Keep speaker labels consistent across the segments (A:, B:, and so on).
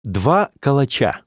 A: Два калача.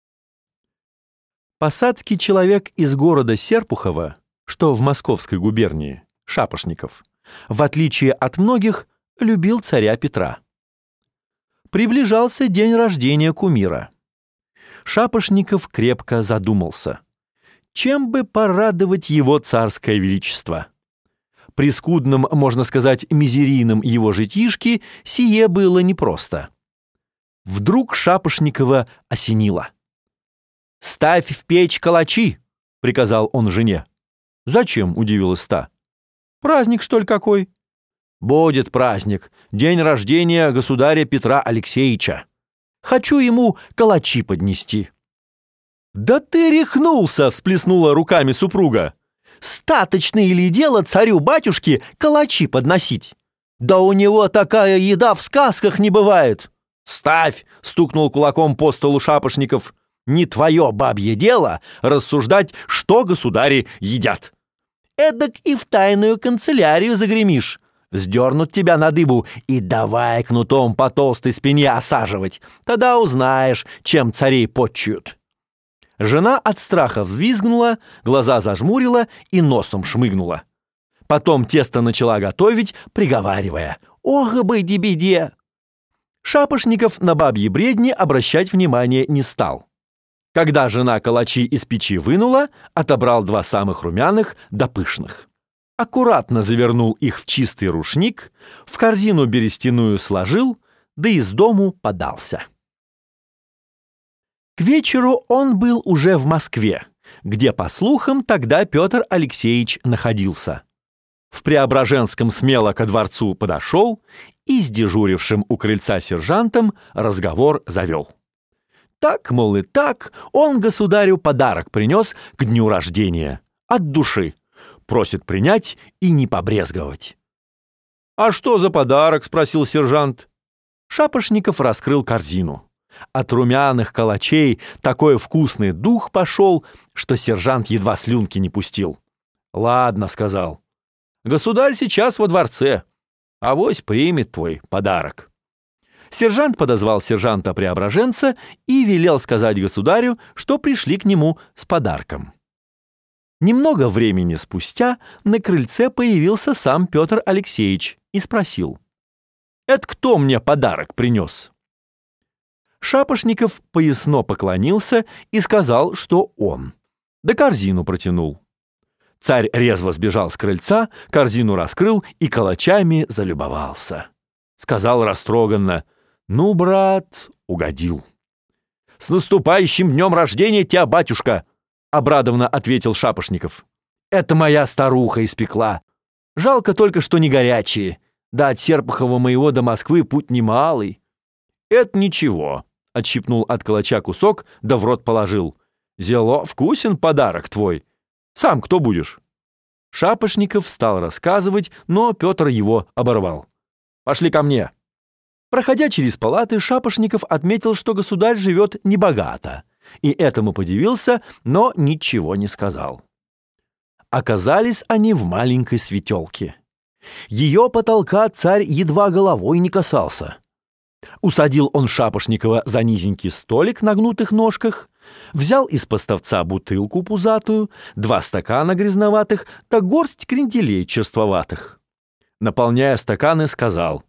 A: Посадский человек из города Серпухова, что в Московской губернии, Шапошников, в отличие от многих, любил царя Петра. Приближался день рождения кумира. Шапошников крепко задумался, чем бы порадовать его царское величество. При скудном, можно сказать, мизерийном его житишке сие было непросто. Вдруг Шапошникова осенило. «Ставь в печь калачи!» — приказал он жене. «Зачем?» — удивилась та. «Праздник, что ли, какой?» «Будет праздник. День рождения государя Петра Алексеевича. Хочу ему калачи поднести». «Да ты рехнулся!» — всплеснула руками супруга. «Статочное ли дело царю-батюшке калачи подносить? Да у него такая еда в сказках не бывает!» «Ставь!» — стукнул кулаком по столу Шапошников. «Не твое бабье дело рассуждать, что государи едят. Эдак и в тайную канцелярию загремишь. Сдернут тебя на дыбу и давай кнутом по толстой спине осаживать. Тогда узнаешь, чем царей почуют». Жена от страха взвизгнула, глаза зажмурила и носом шмыгнула. Потом тесто начала готовить, приговаривая: «Ох, быди-беде!» Шапошников на бабьи бредни обращать внимания не стал. Когда жена калачи из печи вынула, отобрал два самых румяных да пышных. Аккуратно завернул их в чистый рушник, в корзину берестяную сложил, да из дому подался. К вечеру он был уже в Москве, где, по слухам, тогда Петр Алексеевич находился. В Преображенском смело ко дворцу подошел и с дежурившим у крыльца сержантом разговор завел. Так, мол, и так, он государю подарок принес к дню рождения. От души. Просит принять и не побрезговать. «А что за подарок?» — спросил сержант. Шапошников раскрыл корзину. От румяных калачей такой вкусный дух пошел, что сержант едва слюнки не пустил. «Ладно», — сказал. «Государь сейчас во дворце. Авось примет твой подарок». Сержант подозвал сержанта-преображенца и велел сказать государю, что пришли к нему с подарком. Немного времени спустя на крыльце появился сам Петр Алексеевич и спросил: «Это кто мне подарок принес?» Шапошников поясно поклонился и сказал, что он. Да корзину протянул. Царь резво сбежал с крыльца, корзину раскрыл и калачами залюбовался. Сказал растроганно: «Ну, брат, угодил». «С наступающим днем рождения тебя, батюшка!» — обрадованно ответил Шапошников. «Это моя старуха испекла. Жалко только, что не горячие. Да от Серпухова моего до Москвы путь немалый». «Это ничего», — отщипнул от калача кусок, да в рот положил. «Зело вкусен подарок твой. Сам кто будешь?» Шапошников стал рассказывать, но Петр его оборвал. «Пошли ко мне». Проходя через палаты, Шапошников отметил, что государь живет небогато, и этому подивился, но ничего не сказал. Оказались они в маленькой светелке. Ее потолка царь едва головой не касался. Усадил он Шапошникова за низенький столик на гнутых ножках, взял из поставца бутылку пузатую, 2 стакана грязноватых, да горсть кренделей черствоватых. Наполняя стаканы, сказал: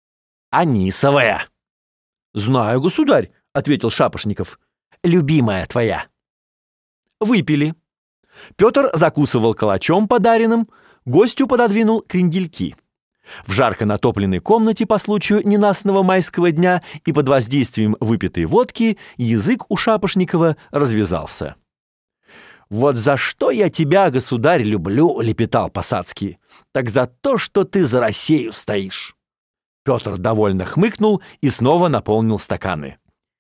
A: «Анисовая». «Знаю, государь», — ответил Шапошников. «Любимая твоя». Выпили. Петр закусывал калачом подаренным, гостю пододвинул крендельки. В жарко натопленной комнате по случаю ненастного майского дня и под воздействием выпитой водки язык у Шапошникова развязался. «Вот за что я тебя, государь, люблю», — лепетал Посадский. «Так за то, что ты за Россию стоишь». Петр довольно хмыкнул и снова наполнил стаканы.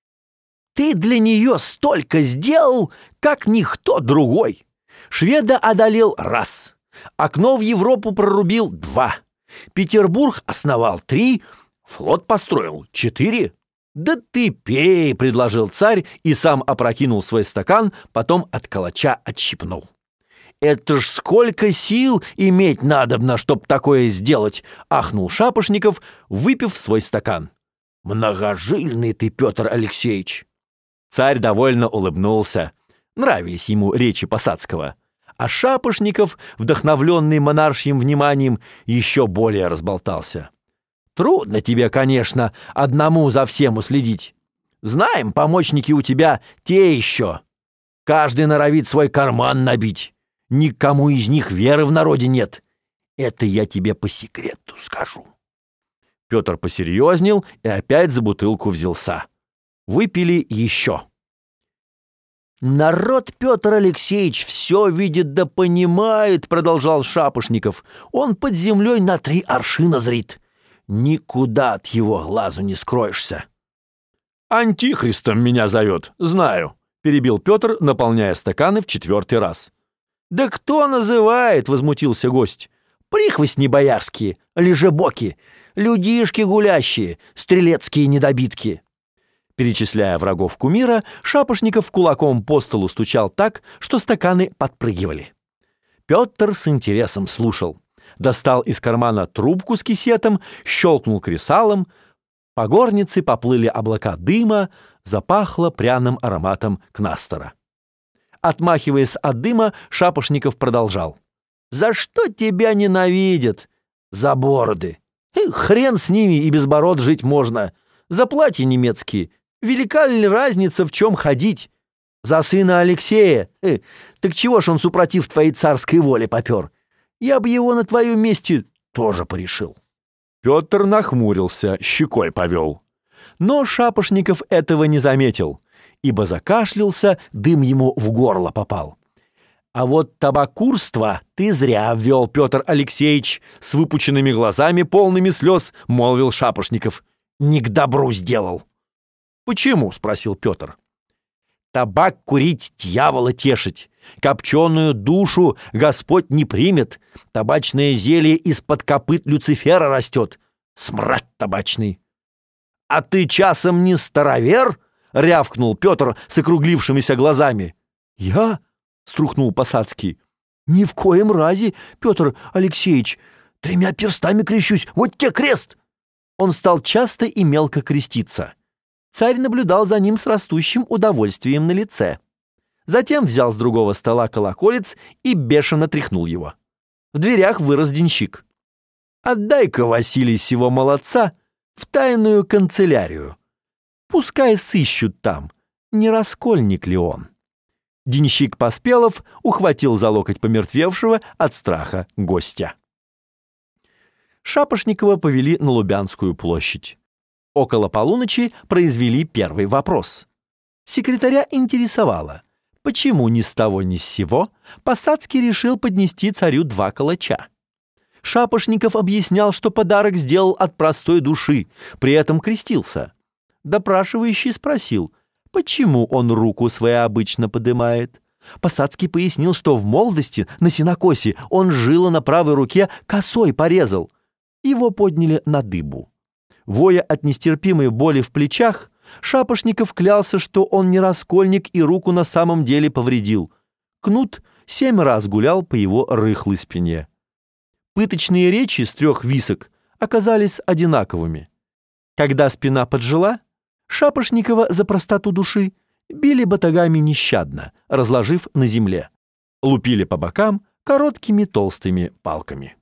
A: «Ты для нее столько сделал, как никто другой. Шведа одолел 1, окно в Европу прорубил 2, Петербург основал 3, флот построил 4. «Да ты пей», — предложил царь и сам опрокинул свой стакан, потом от калача отщипнул. «Это ж сколько сил иметь надобно, чтоб такое сделать!» — ахнул Шапошников, выпив свой стакан. Многожильный ты, Петр Алексеевич. Царь довольно улыбнулся. Нравились ему речи Посадского. А Шапошников, вдохновленный монаршьим вниманием, еще более разболтался. Трудно тебе, конечно, одному за всем уследить. Знаем, помощники у тебя те еще. Каждый норовит свой карман набить. Никому из них веры в народе нет. Это я тебе по секрету скажу. Петр посерьезнел и опять за бутылку взялся. Выпили еще. «Народ, Петр Алексеевич, все видит да понимает», — продолжал Шапошников. «Он под землей на 3 аршина зрит. Никуда от его глазу не скроешься». «Антихристом меня зовет, знаю», — перебил Петр, наполняя стаканы в 4-й раз. «Да кто называет?» — возмутился гость. «Прихвостни боярские, лежебоки, людишки гулящие, стрелецкие недобитки». Перечисляя врагов кумира, Шапошников кулаком по столу стучал так, что стаканы подпрыгивали. Петр с интересом слушал. Достал из кармана трубку с кисетом, щелкнул кресалом. По горнице поплыли облака дыма, запахло пряным ароматом кнастора. Отмахиваясь от дыма, Шапошников продолжал. «За что тебя ненавидят? За бороды. Хрен с ними, и без бород жить можно. За платья немецкие. Велика ли разница, в чем ходить? За сына Алексея? Так чего ж он супротив твоей царской воли попер? Я бы его на твоем месте тоже порешил». Петр нахмурился, щекой повел. Но Шапошников этого не заметил, ибо закашлялся, дым ему в горло попал. «А вот табакурство ты зря ввел, Петр Алексеевич», с выпученными глазами, полными слез, молвил Шапошников. «Не к добру сделал». «Почему?» — спросил Петр. «Табак курить, дьявола тешить. Копченую душу Господь не примет. Табачное зелье из-под копыт Люцифера растет. Смрад табачный». «А ты часом не старовер?» — рявкнул Петр с округлившимися глазами. «Я?» — струхнул Посадский. «Ни в коем разе, Петр Алексеевич. 3 перстами крещусь. Вот те крест!» Он стал часто и мелко креститься. Царь наблюдал за ним с растущим удовольствием на лице. Затем взял с другого стола колоколец и бешено тряхнул его. В дверях вырос денщик. «Отдай-ка, Василий, сего молодца в тайную канцелярию. Пускай сыщут там, не раскольник ли он». Денщик Поспелов ухватил за локоть помертвевшего от страха гостя. Шапошникова повели на Лубянскую площадь. Около полуночи произвели первый вопрос. Секретаря интересовало, почему ни с того ни с сего Посадский решил поднести царю 2 калача. Шапошников объяснял, что подарок сделал от простой души, при этом крестился. Допрашивающий спросил, почему он руку своеобычно подымает. Посадский пояснил, что в молодости на сенокосе он жило на правой руке косой порезал. Его подняли на дыбу. Воя от нестерпимой боли в плечах, Шапошников клялся, что он не раскольник и руку на самом деле повредил. Кнут 7 раз гулял по его рыхлой спине. Пыточные речи с 3 висок оказались одинаковыми. Когда спина поджила, Шапошникова за простоту души били батагами нещадно, разложив на земле. Лупили по бокам короткими толстыми палками.